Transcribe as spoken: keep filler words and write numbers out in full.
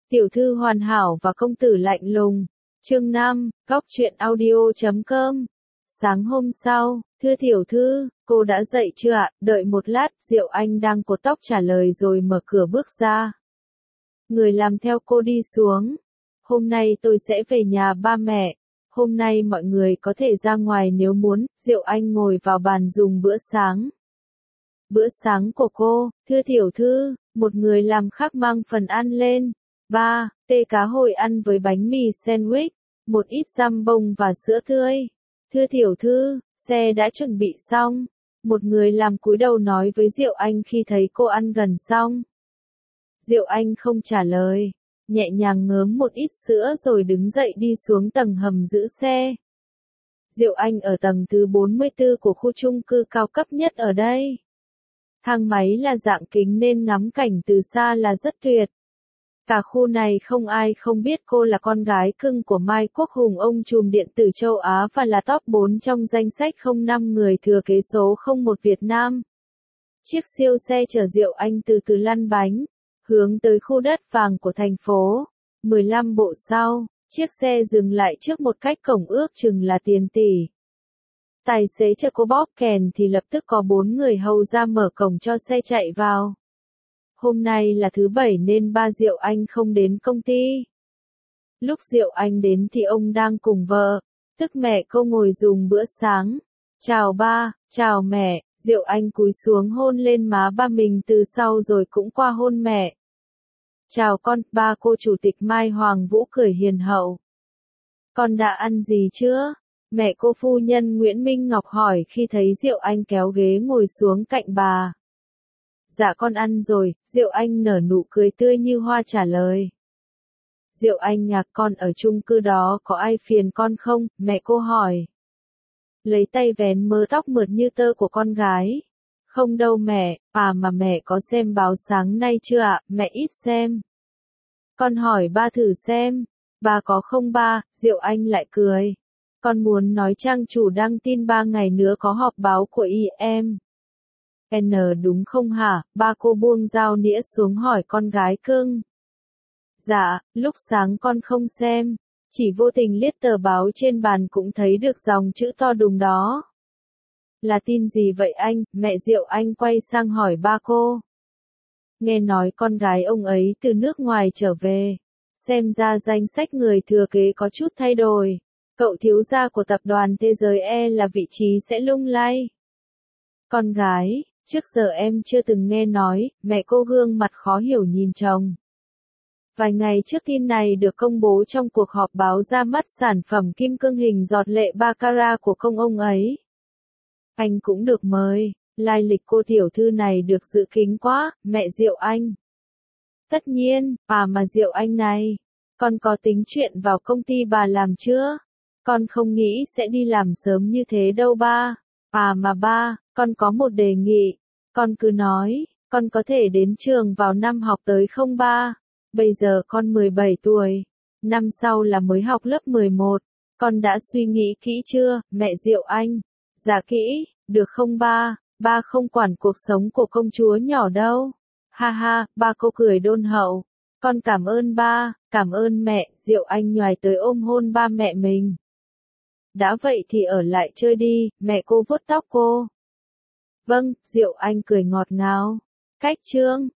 Tiểu thư hoàn hảo và công tử lạnh lùng. Chương năm, góc truyện audio chấm com. Sáng hôm sau, thưa tiểu thư, cô đã dậy chưa ạ? Đợi một lát, Diệu Anh đang cột tóc trả lời rồi mở cửa bước ra. Người làm theo cô đi xuống. Hôm nay tôi sẽ về nhà ba mẹ. Hôm nay mọi người có thể ra ngoài nếu muốn. Diệu Anh ngồi vào bàn dùng bữa sáng. Bữa sáng của cô, thưa tiểu thư, một người làm khác mang phần ăn lên. Ba, tê cá hồi ăn với bánh mì sandwich, một ít giam bông và sữa tươi. Thưa tiểu thư, xe đã chuẩn bị xong. Một người làm cúi đầu nói với Diệu Anh khi thấy cô ăn gần xong. Diệu Anh không trả lời, nhẹ nhàng ngớm một ít sữa rồi đứng dậy đi xuống tầng hầm giữ xe. Diệu Anh ở tầng thứ bốn mươi tư của khu chung cư cao cấp nhất ở đây. Thang máy là dạng kính nên ngắm cảnh từ xa là rất tuyệt. Cả khu này không ai không biết cô là con gái cưng của Mai Quốc Hùng, ông trùm điện tử châu Á và là top bốn trong danh sách không năm người thừa kế số không một Việt Nam. Chiếc siêu xe chở Diệu Anh từ từ lăn bánh, hướng tới khu đất vàng của thành phố. mười lăm bộ sau, chiếc xe dừng lại trước một cách cổng ước chừng là tiền tỷ. Tài xế chờ cô bóp kèn thì lập tức có bốn người hầu ra mở cổng cho xe chạy vào. Hôm nay là thứ bảy nên ba Diệu Anh không đến công ty. Lúc Diệu Anh đến thì ông đang cùng vợ, tức mẹ cô ngồi dùng bữa sáng. Chào ba, chào mẹ, Diệu Anh cúi xuống hôn lên má ba mình từ sau rồi cũng qua hôn mẹ. Chào con, ba cô chủ tịch Mai Hoàng Vũ cười hiền hậu. Con đã ăn gì chưa? Mẹ cô phu nhân Nguyễn Minh Ngọc hỏi khi thấy Diệu Anh kéo ghế ngồi xuống cạnh bà. Dạ con ăn rồi, Diệu Anh nở nụ cười tươi như hoa trả lời. Diệu Anh nhạc con ở chung cư đó có ai phiền con không? Mẹ cô hỏi. Lấy tay vén mớ tóc mượt như tơ của con gái. Không đâu mẹ, à mà mẹ có xem báo sáng nay chưa ạ? Mẹ ít xem. Con hỏi ba thử xem. Ba có không ba? Diệu Anh lại cười. Con muốn nói trang chủ đăng tin ba ngày nữa có họp báo của i em. N đúng không hả? Ba cô buông dao nĩa xuống hỏi con gái cưng. Dạ, lúc sáng con không xem, chỉ vô tình liếc tờ báo trên bàn cũng thấy được dòng chữ to đùng đó. Là tin gì vậy anh? Mẹ Diệu Anh quay sang hỏi ba cô. Nghe nói con gái ông ấy từ nước ngoài trở về, xem ra danh sách người thừa kế có chút thay đổi. Cậu thiếu gia của tập đoàn Thế giới E là vị trí sẽ lung lay. Con gái, trước giờ em chưa từng nghe nói, mẹ cô gương mặt khó hiểu nhìn chồng. Vài ngày trước tin này được công bố trong cuộc họp báo ra mắt sản phẩm kim cương hình giọt lệ ba carat của công ông ấy. Anh cũng được mời, lai lịch cô tiểu thư này được giữ kín quá, mẹ Diệu Anh. Tất nhiên, à mà Diệu Anh này, con có tính chuyện vào công ty bà làm chưa? Con không nghĩ sẽ đi làm sớm như thế đâu ba. À mà ba, con có một đề nghị. Con cứ nói, con có thể đến trường vào năm học tới không ba? Bây giờ con mười bảy tuổi, năm sau là mới học lớp mười một. Con đã suy nghĩ kỹ chưa, mẹ Diệu Anh? Dạ kỹ, được không ba? Ba không quản cuộc sống của công chúa nhỏ đâu. Ha ha, ba cô cười đôn hậu. Con cảm ơn ba, cảm ơn mẹ. Diệu Anh nhoài tới ôm hôn ba mẹ mình. Đã vậy thì ở lại chơi đi, mẹ cô vuốt tóc cô. Vâng, Diệu Anh cười ngọt ngào. Cách chương